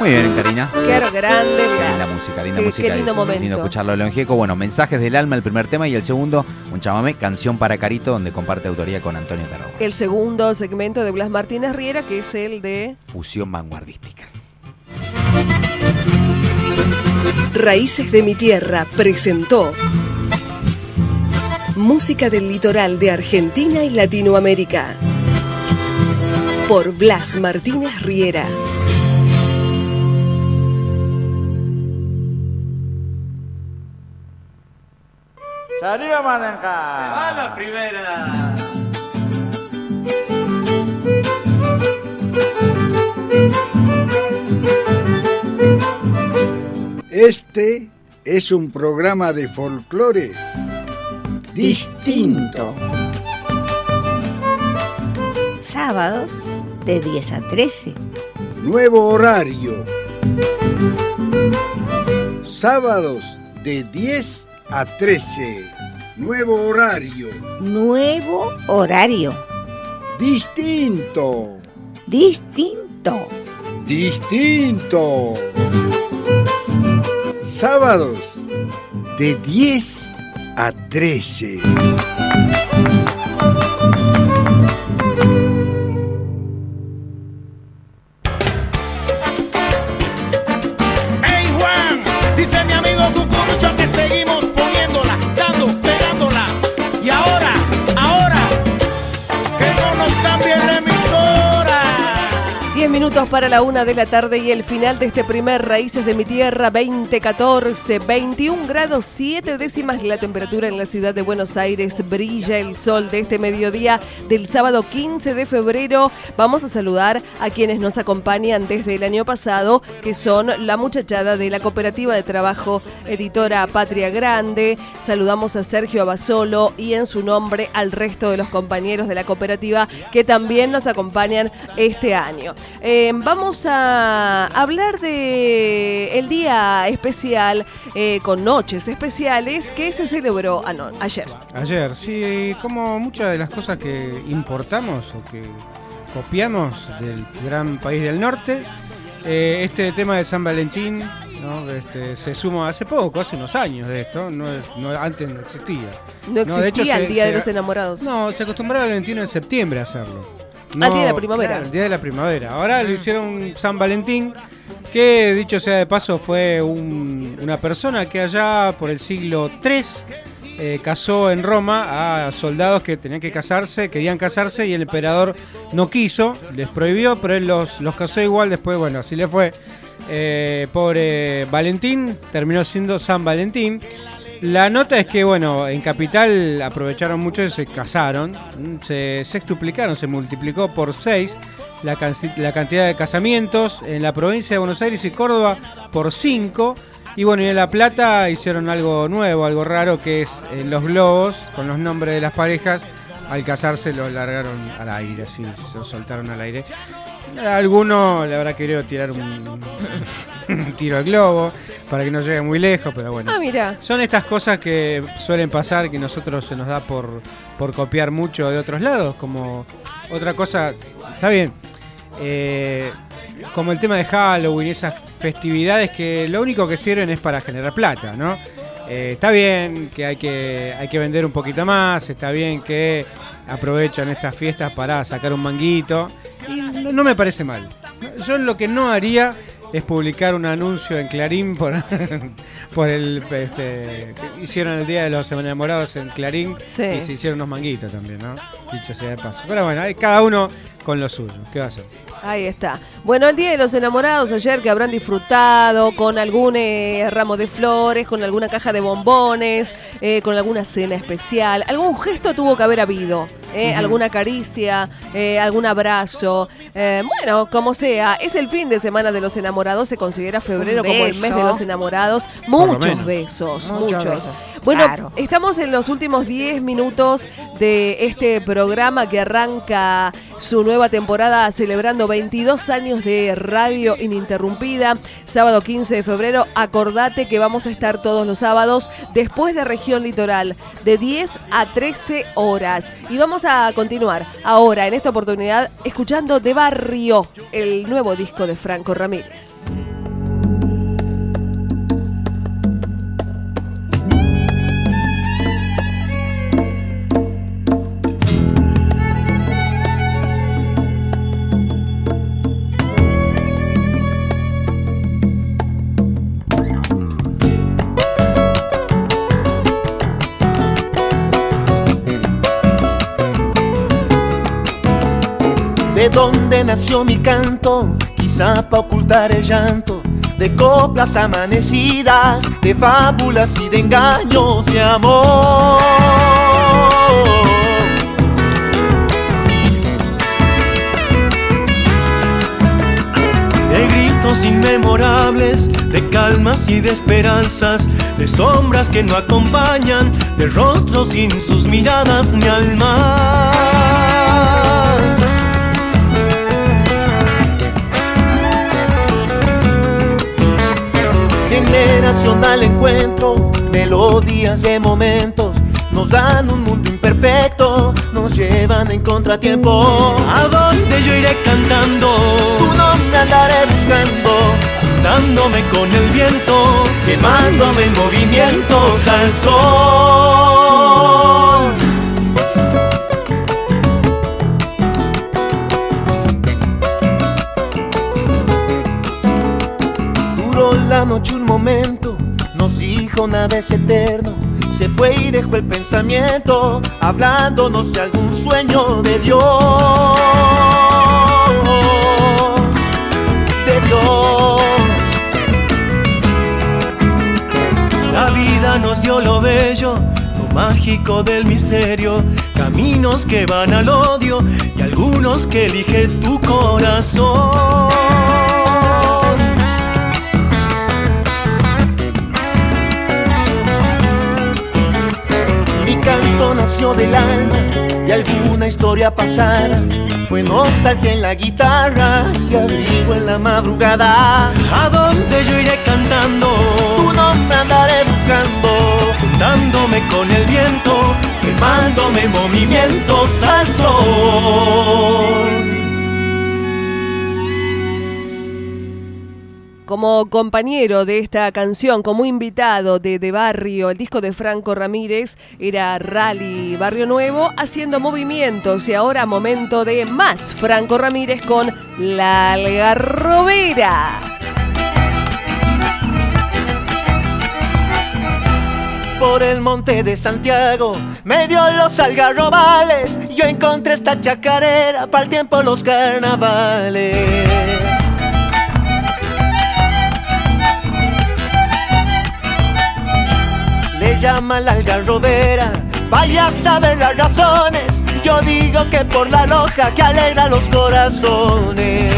Muy bien, Karina. Qué grande. Linda música, linda música. Qué lindo momento. Lindo escucharlo de León Gieco. Bueno, Mensajes del Alma, el primer tema, y el segundo, un chamamé, Canción para Carito, donde comparte autoría con Antonio Tarragona. El segundo segmento de Blas Martínez Riera, que es el de Fusión vanguardística. Raíces de mi Tierra presentó música del litoral de Argentina y Latinoamérica por Blas Martínez Riera. ¡Salió Malenca! ¡Se va la primera! Este es un programa de folclore distinto. Sábados de 10 a 13. Nuevo horario. Sábados de 10 a 13. Nuevo horario. Nuevo horario. Distinto. Distinto. Distinto. Sábados de 10 a 13. ¡Ey, Juan! Dice mi amigo Cucurucho que seguimos poniéndola, dando, pegándola. Y ahora, que no nos cambie la emisora. 10 minutos para la 1 de la tarde y el final de este primer Raíces de mi Tierra 2014, 21 grados 7 décimas la temperatura en la ciudad de Buenos Aires. Brilla el sol de este mediodía del sábado 15 de febrero. Vamos a saludar a quienes nos acompañan desde el año pasado, que son la muchachada de la Cooperativa de Trabajo Editora Patria Grande. Saludamos a Sergio Abasolo y en su nombre al resto de los compañeros de la cooperativa que también nos acompañan este año. Vamos a hablar de el día especial con noches especiales que se celebró ayer. Ayer, sí, como muchas de las cosas que importamos o que copiamos del gran país del norte, este tema de San Valentín, ¿no? Se sumó hace poco, hace unos años de esto, antes no existía. No existía el Día de los Enamorados. No, se acostumbraba el 21 de septiembre a hacerlo. Al Día de la Primavera. Claro, el Día de la Primavera. Ahora lo hicieron San Valentín, que dicho sea de paso fue una persona que allá por el siglo III casó en Roma a soldados que tenían que casarse, querían casarse y el emperador no quiso, les prohibió, pero él los casó igual. Después, bueno, así le fue. Pobre Valentín, terminó siendo San Valentín. La nota es que, bueno, en Capital aprovecharon mucho y se casaron, se sextuplicaron, se multiplicó por 6 la cantidad de casamientos. En la provincia de Buenos Aires y Córdoba por 5. Y bueno, y en La Plata hicieron algo nuevo, algo raro, que es los globos con los nombres de las parejas. Al casarse los largaron al aire, así, los soltaron al aire. A alguno le habrá querido tirar un tiro al globo para que no llegue muy lejos, pero bueno. Mira. Son estas cosas que suelen pasar, que nosotros se nos da por copiar mucho de otros lados, como otra cosa, está bien, como el tema de Halloween, esas festividades que lo único que sirven es para generar plata, ¿no? Está bien que hay que vender un poquito más, está bien que aprovechan estas fiestas para sacar un manguito, y no me parece mal. Yo lo que no haría es publicar un anuncio en Clarín por el que hicieron el Día de los Enamorados en Clarín, sí. Y se hicieron unos manguitos también, ¿no? Dicho sea de paso. Pero bueno, hay cada uno con lo suyo. ¿Qué va a hacer? Ahí está. Bueno, el Día de los Enamorados ayer, que habrán disfrutado con algún ramo de flores, con alguna caja de bombones, con alguna cena especial. Algún gesto tuvo que haber habido, alguna caricia, algún abrazo. Bueno, como sea, es el fin de semana de los enamorados. Se considera febrero como el mes de los enamorados. Muchos besos, muchos. Bueno, claro. Estamos en los últimos 10 minutos de este programa que arranca su nueva temporada celebrando 22 años de radio ininterrumpida. Sábado 15 de febrero, acordate que vamos a estar todos los sábados después de Región Litoral, de 10 a 13 horas. Y vamos a continuar ahora, en esta oportunidad, escuchando De Barrio, el nuevo disco de Franco Ramírez. nació mi canto, quizá para ocultar el llanto de coplas amanecidas, de fábulas y de engaños de amor. De gritos inmemorables, de calmas y de esperanzas, de sombras que no acompañan, de rostros sin sus miradas ni almas. Generacional encuentro, melodías de momentos, nos dan un mundo imperfecto, nos llevan en contratiempo. ¿A dónde yo iré cantando? Tu nombre andaré buscando, juntándome con el viento, quemándome en movimientos al sol. Duró la noche un momento, nos dijo nada es eterno. Se fue y dejó el pensamiento, hablándonos de algún sueño de Dios, de Dios. La vida nos dio lo bello, lo mágico del misterio, caminos que van al odio y algunos que elige tu corazón. Mi canto nació del alma de alguna historia pasada, fue nostalgia en la guitarra y abrigo en la madrugada. ¿A dónde yo iré cantando? Tu nombre andaré buscando, juntándome con el viento, quemándome en movimientos al sol. Como compañero de esta canción, como invitado de Barrio, el disco de Franco Ramírez, era Rally Barrio Nuevo, haciendo movimientos. Y ahora momento de más Franco Ramírez con La Algarrobera. Por el monte de Santiago, medio los algarrobales, yo encontré esta chacarera para el tiempo los carnavales. Le llaman la algarrobera, vaya a saber las razones. Yo digo que por la loja que alegra los corazones.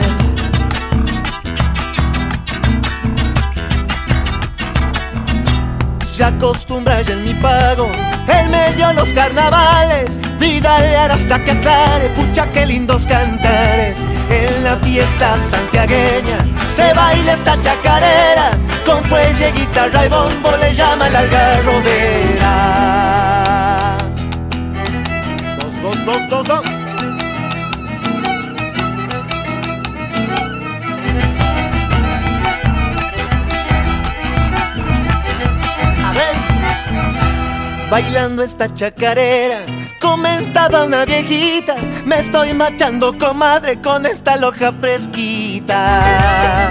Se acostumbra ya en mi pago, en medio de los carnavales, vidalear hasta que aclare, pucha que lindos cantares. En la fiesta santiagueña se baila esta chacarera, con fuelle, guitarra y bombo le llama la algarrobera. Dos, dos, dos, dos, dos. A ver. Bailando esta chacarera, comentaba una viejita, me estoy machando, comadre, con esta loja fresquita.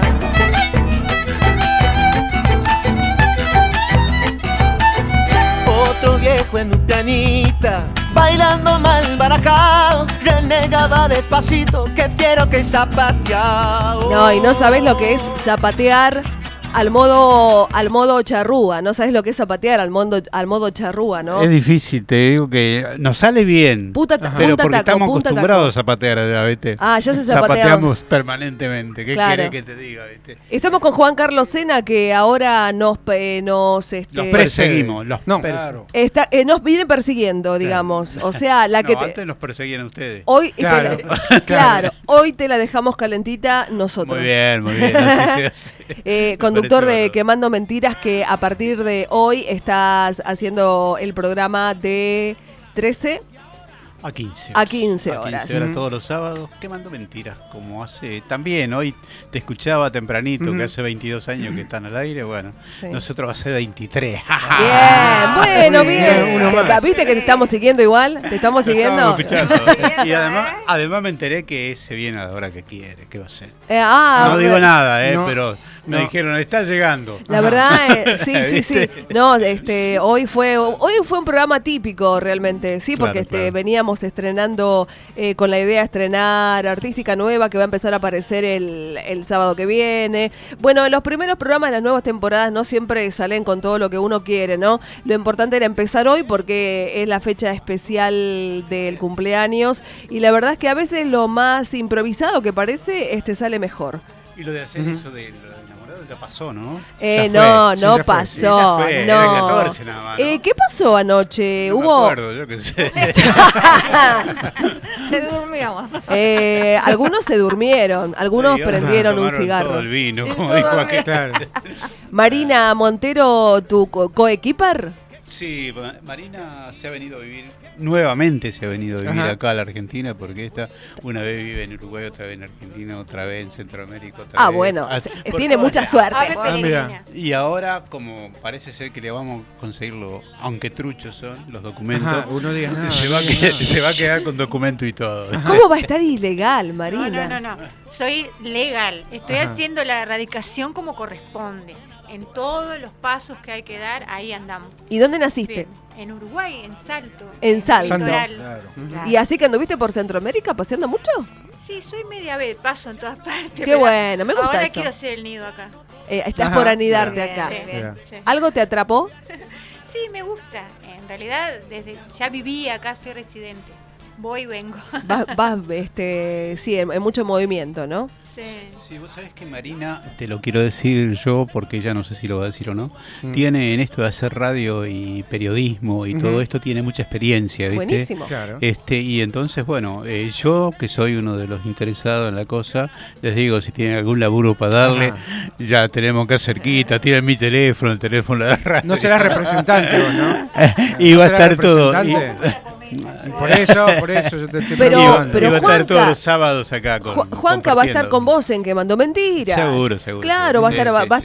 Otro viejo en un pianita, bailando mal barajao, renegaba despacito, que fiero que zapateao. No, y no sabés lo que es zapatear al modo charrúa. No sabes lo que es zapatear al modo charrúa, ¿no? Es difícil, te digo que nos sale bien. Pero porque estamos acostumbrados a zapatear, ¿viste? Ah, ya se zapatea. Zapateamos permanentemente. ¿Qué querés que te diga, viste? Estamos con Juan Carlos Sena, que ahora nos perseguimos. Claro. Nos vienen persiguiendo, digamos. O sea, la que antes nos perseguían ustedes. Hoy claro, hoy te la dejamos calentita nosotros. Muy bien, así se hace. Conductor de Quemando Mentiras, que a partir de hoy estás haciendo el programa de 13 a 15 horas. Todos los sábados, Quemando Mentiras, como hace también. Hoy te escuchaba tempranito, que hace 22 años que están al aire. Bueno, nosotros va a ser 23. Bien. ¿Viste que te estamos siguiendo igual? ¿Te estamos siguiendo? Y además me enteré que se viene a la hora que quiere. ¿Qué va a ser? No digo nada, pero Me dijeron, está llegando. La verdad, sí. No, hoy fue un programa típico realmente, sí, porque Claro. veníamos estrenando con la idea de estrenar Artística Nueva, que va a empezar a aparecer el sábado que viene. Bueno, los primeros programas de las nuevas temporadas no siempre salen con todo lo que uno quiere, ¿no? Lo importante era empezar hoy porque es la fecha especial del cumpleaños y la verdad es que a veces lo más improvisado que parece sale mejor. Y lo de hacer eso de lo de enamorado ya pasó, ¿no? No pasó. Era el No. 14 nada más, ¿no? ¿Qué pasó anoche? No me acuerdo, yo qué sé. Se durmió. Algunos se durmieron, algunos prendieron un cigarro. Todo el vino, como dijo aquel. Claro. Marina Montero, tu coequipar. Sí, Marina se ha venido a vivir, nuevamente se ha venido a vivir Ajá. acá a la Argentina, porque una vez vive en Uruguay, otra vez en Argentina, otra vez en Centroamérica, otra vez. Bueno, por tiene todos mucha lados. suerte. Y ahora, como parece ser que le vamos a conseguirlo, aunque truchos son los documentos, Ajá, uno diga nada, se va a quedar con documento y todo. ¿Cómo va a estar ilegal, Marina? No. Soy legal. Estoy Ajá. haciendo la erradicación como corresponde. En todos los pasos que hay que dar, ahí andamos. ¿Y dónde naciste? En Uruguay, en Salto. En Salto. Litoral. Claro. ¿Y así que anduviste por Centroamérica paseando mucho? Sí, soy media vez, paso en todas partes. Qué pero bueno, me gusta ahora eso. quiero hacer el nido acá. Estás Ajá. por anidarte Bien, acá. sí. ¿Algo te atrapó? Sí, me gusta. En realidad, desde ya viví acá, soy residente. Voy y vengo. Vas sí, en mucho movimiento, ¿no? Sí. Sí, vos sabés que Marina, te lo quiero decir yo, porque ella no sé si lo va a decir o no, Mm. tiene en esto de hacer radio y periodismo y Ujú. todo esto, tiene mucha experiencia, ¿viste? Buenísimo. Claro. Y entonces, bueno, yo que soy uno de los interesados en la cosa, les digo, si tienen algún laburo para darle, ya tenemos acá cerquita, tienen mi teléfono, el teléfono de la radio. No serás representante vos, ¿no? Y ¿No va a serás estar todo. representante? Por eso yo te estoy Pero preguntando. Y va a estar Juanca, todos los sábados acá con Juanca va a estar compartiendo. con vos en Quemando Mentiras. Seguro. Claro, va a estar